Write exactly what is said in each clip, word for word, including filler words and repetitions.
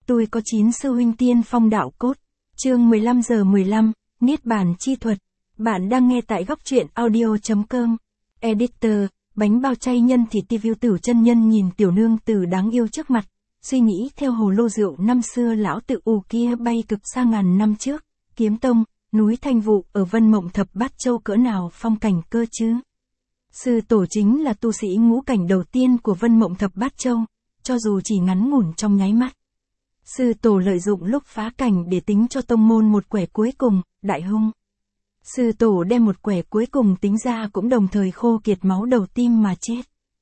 Tôi có chín sư huynh tiên phong đạo cốt. Chương mười lăm giờ mười lăm, Niết bàn chi thuật. Bạn đang nghe tại góc truyện audio chấm com. Editor, bánh bao chay nhân thịt review. Tử chân nhân nhìn tiểu nương tử đáng yêu trước mặt, suy nghĩ theo hồ lô rượu năm xưa lão tự ù kia bay cực xa ngàn năm trước, Kiếm Tông, núi Thanh Vụ ở Vân Mộng Thập Bát Châu cỡ nào phong cảnh cơ chứ. Sư tổ chính là tu sĩ ngũ cảnh đầu tiên của Vân Mộng Thập Bát Châu, cho dù chỉ ngắn ngủn trong nháy mắt. Sư tổ lợi dụng lúc phá cảnh để tính cho tông môn một quẻ cuối cùng, đại hung. Sư tổ đem một quẻ cuối cùng tính ra cũng đồng thời khô kiệt máu đầu tim mà chết.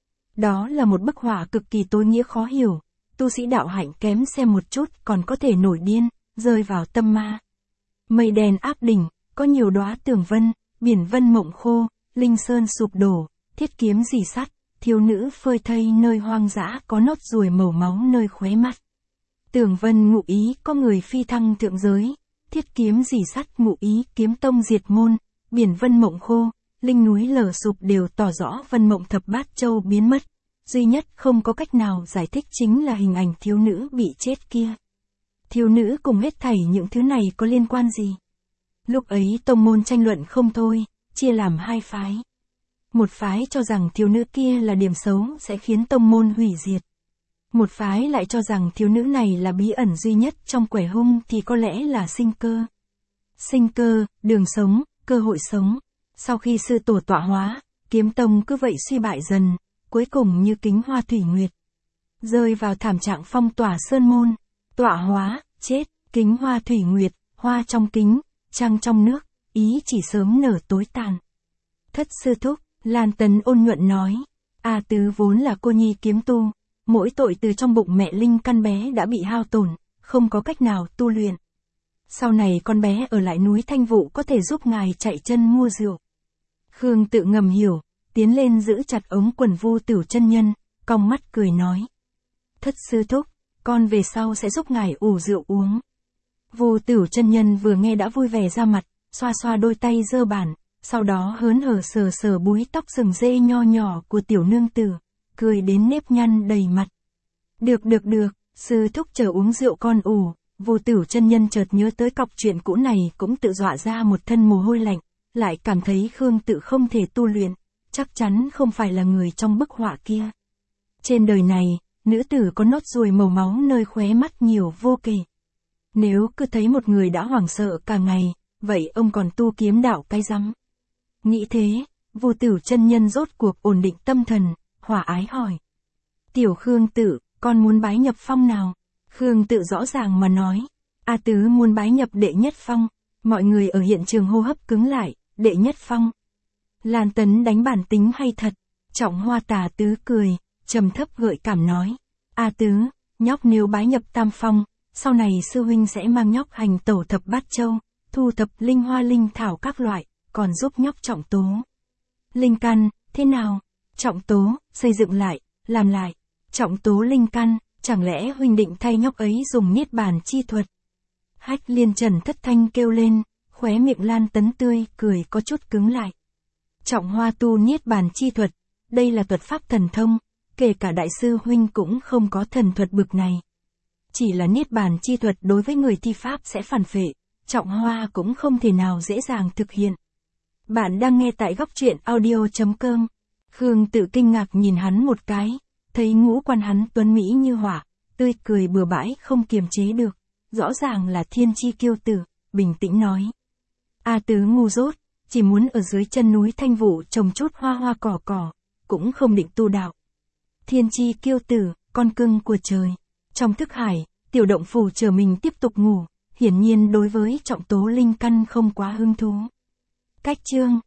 Đó là một bức họa cực kỳ tối nghĩa khó hiểu, tu sĩ đạo hạnh kém xem một chút còn có thể nổi điên, rơi vào tâm ma. Mây đen áp đỉnh, có nhiều đóa tường vân, biển vân mộng khô, linh sơn sụp đổ, thiết kiếm rỉ sắt, thiếu nữ phơi thây nơi hoang dã có nốt ruồi màu máu nơi khóe mắt. Tường vân ngụ ý có người phi thăng thượng giới, thiết kiếm rỉ sắt ngụ ý kiếm tông diệt môn, biển vân mộng khô, linh núi lở sụp đều tỏ rõ Vân Mộng Thập Bát Châu biến mất. Duy nhất không có cách nào giải thích chính là hình ảnh thiếu nữ bị chết kia. Thiếu nữ cùng hết thảy những thứ này có liên quan gì? Lúc ấy tông môn tranh luận không thôi, chia làm hai phái. Một phái cho rằng thiếu nữ kia là điểm xấu sẽ khiến tông môn hủy diệt. Một phái lại cho rằng thiếu nữ này là bí ẩn duy nhất trong quẻ hung thì có lẽ là sinh cơ. Sinh cơ, đường sống, cơ hội sống. Sau khi sư tổ tọa hóa, Kiếm Tông cứ vậy suy bại dần, cuối cùng như kính hoa thủy nguyệt. Rơi vào thảm trạng phong tỏa sơn môn, tọa hóa, chết, kính hoa thủy nguyệt, hoa trong kính, trăng trong nước, ý chỉ sớm nở tối tàn. Thất sư thúc, Lan Tấn ôn nhuận nói, A Tứ vốn là cô nhi kiếm tu, mỗi tội từ trong bụng mẹ linh căn bé đã bị hao tổn, không có cách nào tu luyện. Sau này con bé ở lại núi Thanh Vụ có thể giúp ngài chạy chân mua rượu. Khương tự ngầm hiểu, tiến lên giữ chặt ống quần Vu Tửu chân nhân, cong mắt cười nói. Thất sư thúc, con về sau sẽ giúp ngài ủ rượu uống. Vu Tửu chân nhân vừa nghe đã vui vẻ ra mặt, xoa xoa đôi tay dơ bản, sau đó hớn hở sờ sờ búi tóc sừng dê nho nhỏ của tiểu nương tử, cười đến nếp nhăn đầy mặt. Được được được, sư thúc chờ uống rượu con ủ. Vu Tửu chân nhân chợt nhớ tới cọc chuyện cũ này cũng tự dọa ra một thân mồ hôi lạnh, lại cảm thấy Khương tự không thể tu luyện, chắc chắn không phải là người trong bức họa kia. Trên đời này, nữ tử có nốt ruồi màu máu nơi khóe mắt nhiều vô kể. Nếu cứ thấy một người đã hoảng sợ cả ngày, vậy ông còn tu kiếm đạo cái rắm? Nghĩ thế, Vu Tửu chân nhân rốt cuộc ổn định tâm thần, hòa ái hỏi. Tiểu Khương tự, con muốn bái nhập phong nào? Khương tự rõ ràng mà nói. A Tứ muốn bái nhập đệ nhất phong. Mọi người ở hiện trường hô hấp cứng lại, đệ nhất phong. Lan Tấn đánh bản tính hay thật. Trọng Hoa Tà Tứ cười, trầm thấp gợi cảm nói. A Tứ, nhóc nếu bái nhập tam phong, sau này sư huynh sẽ mang nhóc hành tẩu thập bát châu, thu thập linh hoa linh thảo các loại, còn giúp nhóc trọng tố. Linh căn, thế nào? Trọng tố, xây dựng lại, làm lại. Trọng tố linh căn, chẳng lẽ huynh định thay nhóc ấy dùng niết bàn chi thuật? Hách Liên Trần thất thanh kêu lên, khóe miệng Lan Tấn tươi cười có chút cứng lại. Trọng Hoa tu niết bàn chi thuật, đây là thuật pháp thần thông, kể cả đại sư huynh cũng không có thần thuật bực này. Chỉ là niết bàn chi thuật đối với người thi pháp sẽ phản phệ, Trọng Hoa cũng không thể nào dễ dàng thực hiện. Bạn đang nghe tại góc truyện audio chấm com. Khương tự kinh ngạc nhìn hắn một cái, thấy ngũ quan hắn tuấn mỹ như hỏa, tươi cười bừa bãi không kiềm chế được, rõ ràng là thiên chi kiêu tử, bình tĩnh nói. A Tứ ngu dốt, chỉ muốn ở dưới chân núi Thanh Vụ trồng chút hoa hoa cỏ cỏ, cũng không định tu đạo. Thiên chi kiêu tử, con cưng của trời. Trong thức hải, tiểu động phủ chờ mình tiếp tục ngủ, hiển nhiên đối với trọng tố linh căn không quá hứng thú. Cách chương